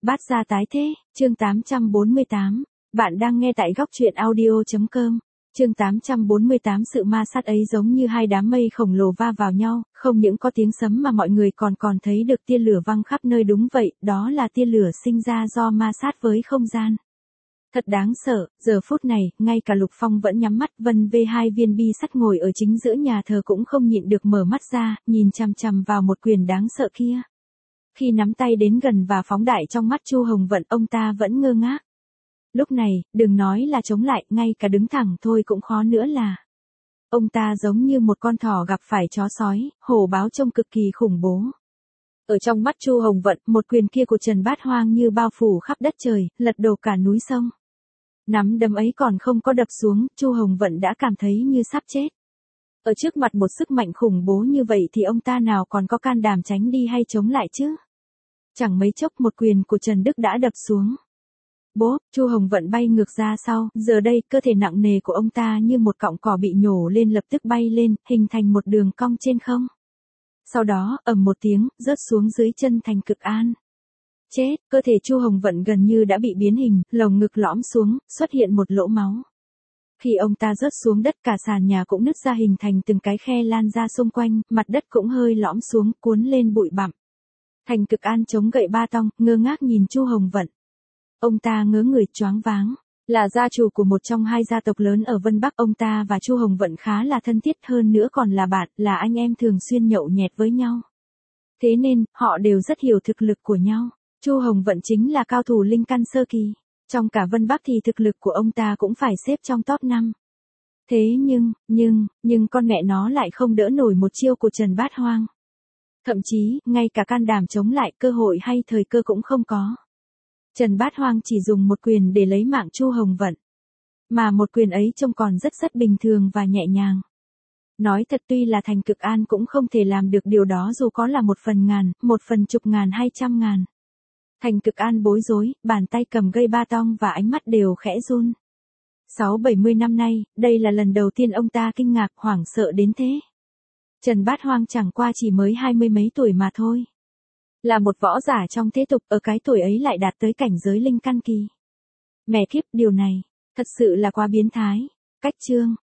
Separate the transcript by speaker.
Speaker 1: Bát gia tái thế, chương 848. Bạn đang nghe tại góc truyện audio.com. Chương 848. Sự ma sát ấy giống như hai đám mây khổng lồ va vào nhau, không những có tiếng sấm mà mọi người còn thấy được tia lửa văng khắp nơi. Đúng vậy, đó là tia lửa sinh ra do ma sát với không gian. Thật đáng sợ, giờ phút này, ngay cả Lục Phong vẫn nhắm mắt. Vân V hai viên bi sắt ngồi ở chính giữa nhà thờ cũng không nhịn được mở mắt ra, nhìn chằm chằm vào một quyền đáng sợ kia. Khi nắm tay đến gần và phóng đại trong mắt Chu Hồng Vận, ông ta vẫn ngơ ngác. Lúc này, đừng nói là chống lại, ngay cả đứng thẳng thôi cũng khó nữa là. Ông ta giống như một con thỏ gặp phải chó sói, hổ báo trông cực kỳ khủng bố. Ở trong mắt Chu Hồng Vận, một quyền kia của Trần Bát Hoang như bao phủ khắp đất trời, lật đổ cả núi sông. Nắm đấm ấy còn không có đập xuống, Chu Hồng Vận đã cảm thấy như sắp chết. Ở trước mặt một sức mạnh khủng bố như vậy thì ông ta nào còn có can đảm tránh đi hay chống lại chứ? Chẳng mấy chốc một quyền của Trần Đức đã đập xuống. Bố, Chu Hồng Vận bay ngược ra sau, giờ đây cơ thể nặng nề của ông ta như một cọng cỏ bị nhổ lên lập tức bay lên, hình thành một đường cong trên không. Sau đó, ầm một tiếng, rớt xuống dưới chân Thành Cực An. Chết, cơ thể Chu Hồng Vận gần như đã bị biến hình, lồng ngực lõm xuống, xuất hiện một lỗ máu. Khi ông ta rớt xuống đất, cả sàn nhà cũng nứt ra hình thành từng cái khe lan ra xung quanh, mặt đất cũng hơi lõm xuống, cuốn lên bụi bặm. Thành Cực An chống gậy ba tong, ngơ ngác nhìn Chu Hồng Vận. Ông ta ngớ người choáng váng, là gia chủ của một trong hai gia tộc lớn ở Vân Bắc. Ông ta và Chu Hồng Vận khá là thân thiết, hơn nữa còn là bạn, là anh em thường xuyên nhậu nhẹt với nhau. Thế nên, họ đều rất hiểu thực lực của nhau. Chu Hồng Vận chính là cao thủ linh căn sơ kỳ. Trong cả Vân Bắc thì thực lực của ông ta cũng phải xếp trong top 5. Thế nhưng con mẹ nó lại không đỡ nổi một chiêu của Trần Bát Hoang. Thậm chí, ngay cả can đảm chống lại, cơ hội hay thời cơ cũng không có. Trần Bát Hoang chỉ dùng một quyền để lấy mạng Chu Hồng Vận. Mà một quyền ấy trông còn rất bình thường và nhẹ nhàng. Nói thật, tuy là Thành Cực An cũng không thể làm được điều đó dù có là 1/1000, 1/10.000 hay 100.000. Thành Cực An bối rối, bàn tay cầm gậy ba tong và ánh mắt đều khẽ run. 60-70 năm nay, đây là lần đầu tiên ông ta kinh ngạc, hoảng sợ đến thế. Trần Bát Hoang chẳng qua chỉ mới 20 mấy tuổi mà thôi. Là một võ giả trong thế tục, ở cái tuổi ấy lại đạt tới cảnh giới linh căn kỳ. Mẹ kiếp, điều này, thật sự là quá biến thái. Cách chương.